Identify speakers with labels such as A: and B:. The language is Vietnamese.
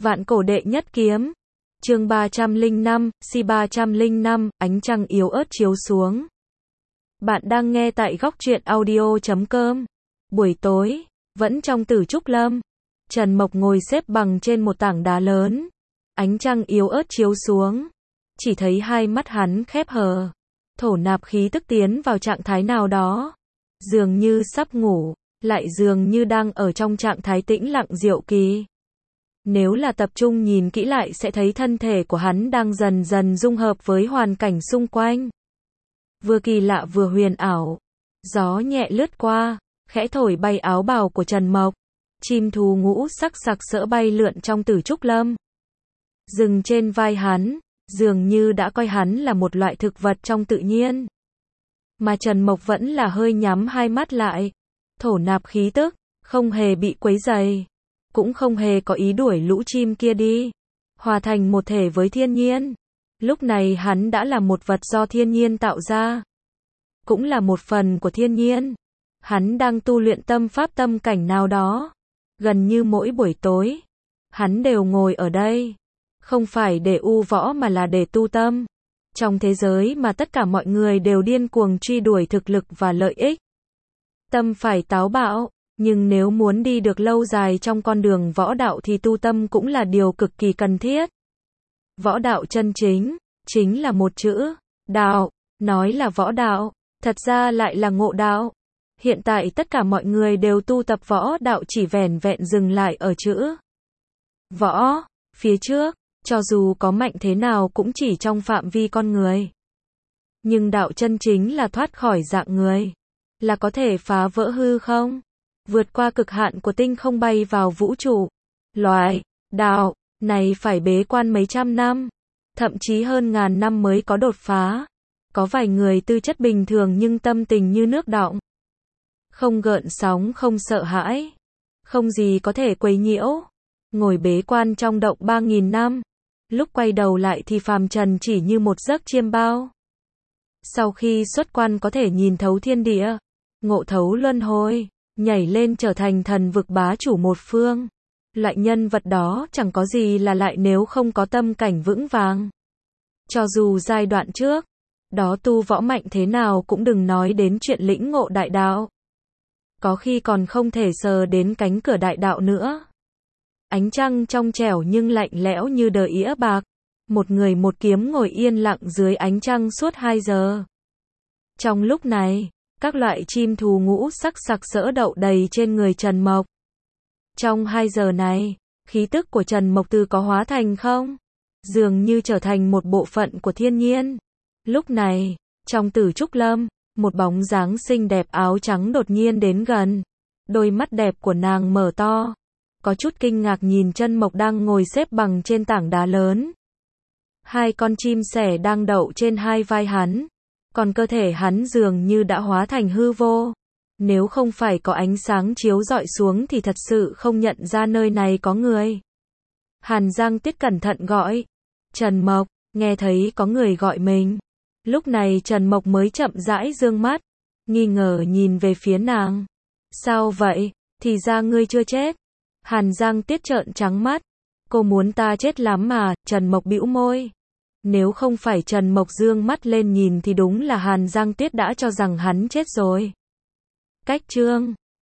A: Vạn cổ đệ nhất kiếm. Chương 305, si 305, ánh trăng yếu ớt chiếu xuống. Bạn đang nghe tại góc truyện audio.com. Buổi tối, vẫn trong Tử Trúc Lâm, Trần Mộc ngồi xếp bằng trên một tảng đá lớn. Ánh trăng yếu ớt chiếu xuống, chỉ thấy hai mắt hắn khép hờ, thổ nạp khí tức tiến vào trạng thái nào đó, dường như sắp ngủ, lại dường như đang ở trong trạng thái tĩnh lặng diệu kỳ. Nếu là tập trung nhìn kỹ lại sẽ thấy thân thể của hắn đang dần dần dung hợp với hoàn cảnh xung quanh. Vừa kỳ lạ vừa huyền ảo. Gió nhẹ lướt qua, khẽ thổi bay áo bào của Trần Mộc. Chim thú ngũ sắc sặc sỡ bay lượn trong Tử Trúc Lâm. Dừng trên vai hắn, dường như đã coi hắn là một loại thực vật trong tự nhiên. Mà Trần Mộc vẫn là hơi nhắm hai mắt lại, thổ nạp khí tức, không hề bị quấy rầy, cũng không hề có ý đuổi lũ chim kia đi, hòa thành một thể với thiên nhiên. Lúc này hắn đã là một vật do thiên nhiên tạo ra, cũng là một phần của thiên nhiên. Hắn đang tu luyện tâm pháp tâm cảnh nào đó. Gần như mỗi buổi tối, hắn đều ngồi ở đây, không phải để u võ mà là để tu tâm. Trong thế giới mà tất cả mọi người đều điên cuồng truy đuổi thực lực và lợi ích, tâm phải táo bạo, nhưng nếu muốn đi được lâu dài trong con đường võ đạo thì tu tâm cũng là điều cực kỳ cần thiết. Võ đạo chân chính, chính là một chữ, đạo. Nói là võ đạo, thật ra lại là ngộ đạo. Hiện tại tất cả mọi người đều tu tập võ đạo chỉ vẻn vẹn dừng lại ở chữ võ, phía trước, cho dù có mạnh thế nào cũng chỉ trong phạm vi con người. Nhưng đạo chân chính là thoát khỏi dạng người, là có thể phá vỡ hư không, vượt qua cực hạn của tinh không bay vào vũ trụ. Loại đạo này phải bế quan mấy trăm năm, thậm chí hơn ngàn năm mới có đột phá. Có vài người tư chất bình thường nhưng tâm tình như nước đọng, không gợn sóng, không sợ hãi, không gì có thể quấy nhiễu, ngồi bế quan trong động 3.000 năm. Lúc quay đầu lại thì phàm trần chỉ như một giấc chiêm bao. Sau khi xuất quan có thể nhìn thấu thiên địa, ngộ thấu luân hồi, nhảy lên trở thành thần vực bá chủ một phương. Loại nhân vật đó chẳng có gì là lại nếu không có tâm cảnh vững vàng. Cho dù giai đoạn trước đó tu võ mạnh thế nào cũng đừng nói đến chuyện lĩnh ngộ đại đạo, có khi còn không thể sờ đến cánh cửa đại đạo nữa. Ánh trăng trong trẻo nhưng lạnh lẽo như đờ ĩa bạc. Một người một kiếm ngồi yên lặng dưới ánh trăng suốt 2 giờ. Trong lúc này, các loại chim thú ngũ sắc sặc sỡ đậu đầy trên người Trần Mộc. Trong 2 giờ này, khí tức của Trần Mộc từ có hóa thành không, dường như trở thành một bộ phận của thiên nhiên. Lúc này, trong Tử Trúc Lâm, một bóng dáng xinh đẹp áo trắng đột nhiên đến gần. Đôi mắt đẹp của nàng mở to, có chút kinh ngạc nhìn Trần Mộc đang ngồi xếp bằng trên tảng đá lớn. Hai con chim sẻ đang đậu trên hai vai hắn, còn cơ thể hắn dường như đã hóa thành hư vô. Nếu không phải có ánh sáng chiếu rọi xuống thì thật sự không nhận ra nơi này có người. Hàn Giang Tuyết cẩn thận gọi. Trần Mộc, nghe thấy có người gọi mình. Lúc này Trần Mộc mới chậm rãi dương mắt, nghi ngờ nhìn về phía nàng. Sao vậy, thì ra ngươi chưa chết. Hàn Giang Tuyết trợn trắng mắt. Cô muốn ta chết lắm mà. Trần Mộc bĩu môi. Nếu không phải Trần Mộc dương mắt lên nhìn thì đúng là Hàn Giang Tuyết đã cho rằng hắn chết rồi. Cách chương